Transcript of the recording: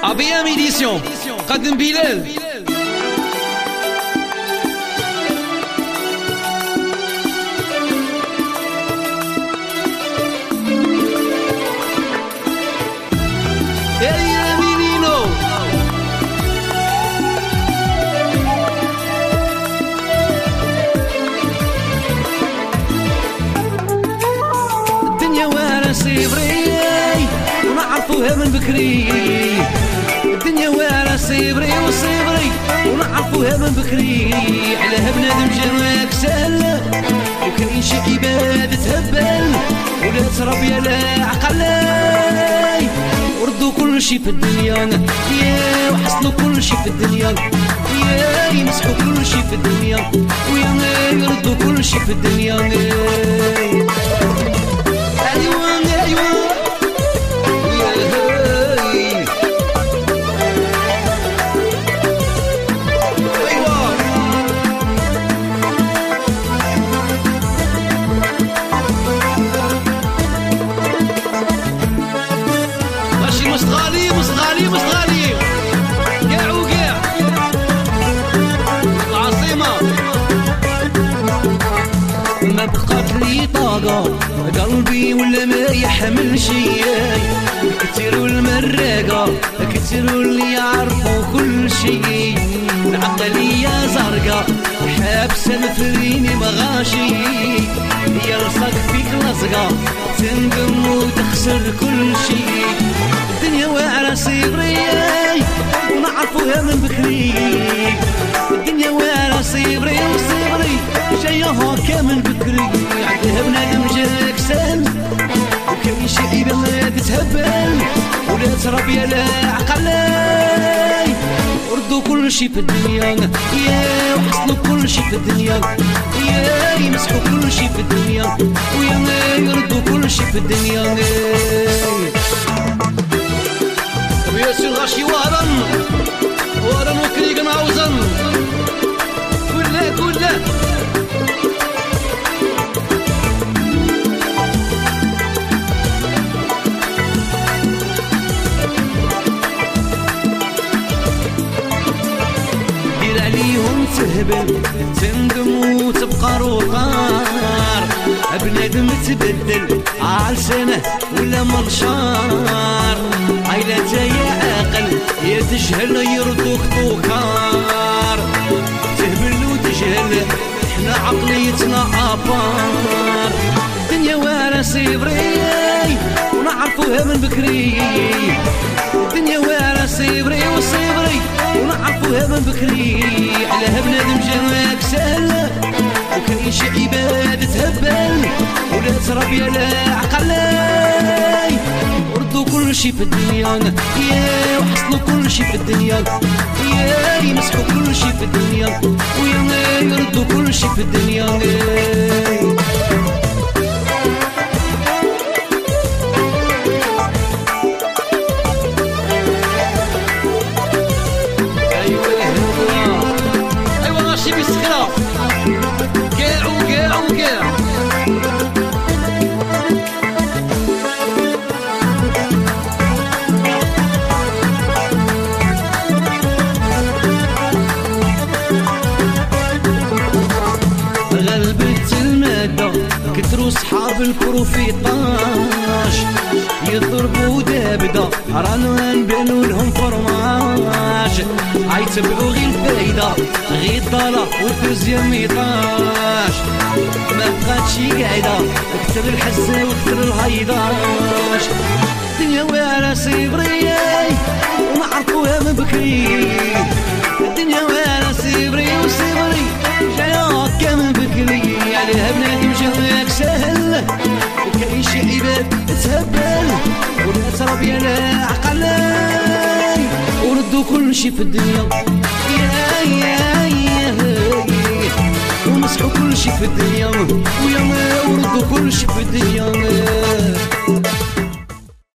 ABM édition قدم بلال. يا مينينو الدنيا وانا صبري ونعرفوها من بكري، الدنيا وانا صبري وصبري ونعرفوها من بكري. على بنادم جماك سهل وكاين شي عباد تهبل ولا تربي لا عقلاي، وردوا كل شي في الدنيا يا وحصلوا كل شي في الدنيا يا يمسحوا كل شي في الدنيا ويا يردوا كل شي في الدنيا. ايوه ايوه مستغالي كاع وكاع العاصمة ما بقات لي طاقة قلبي ولا ما يحمل شي، كتروا المراقة كتروا اللي يعرفوا كل شي، العقلية زرقاء حابسة مفريني مغاشي، يلصق فيك لصقة تندم وتخسر كل شي. الدنيا واعرة صبري ونعرفوها من بكري، الدنيا واعرة صبري وصبري جاية هاكا من بكري. عندها بنادم جاك سهل وكاين شي عيبة ما تتهبل ولا تربي لا عقلاي، وردوا كل شي في الدنيا يا وحصلوا كل شي في الدنيا يا يمسحوا كل شي في الدنيا ويا يردوا كل شي في الدنيا. ياسين غاشي وهران وكريق نعوزن كله دير عليهم تهبل تندم وتبقى روطار، بنادم تبدل عالسنة ولا مرشار، عيلة يا عاقل يا تجهل يردوك طوكار، تهبل وتجهل احنا عقليتنا ابار. الدنيا وانا صبري ونعرفوها من بكري، الدنيا وانا صبري وصبري ونعرفوها من بكري. على بنادم جماك سهل وكاين شي عباد تهبل ولا تربي لا عقلاي، وردوا كل شي في الدنيا يا وحصلوا كل شي في الدنيا يا يمسحوا كل شي في الدنيا ويا يردوا كل شي في الدنيا. ايوا ماشي بسخرة كاع وكاع غلبت المادة كتروا صحاب البروفيطاج، يضربوا دابدة رانا نبانو لهم فرماج، عيتبعوا غير الفايدة غير الضالة والدوزيام ايطاج، ما بقاتشي قاعدة كتر الحزة وكتر الهيضاج. الدنيا وانا صبري ونعرفوها من بكري، الدنيا وانا صبري وصبري جاية هاكا من بكري. عليها بنادم جاك سهل وكاين شي عباد تهبل ولا تربي لا عقلاي، وردوا كل شي في الدنيا يا ومسحوا كل شي في الدنيا ويا وردوا كل شي في الدنيا.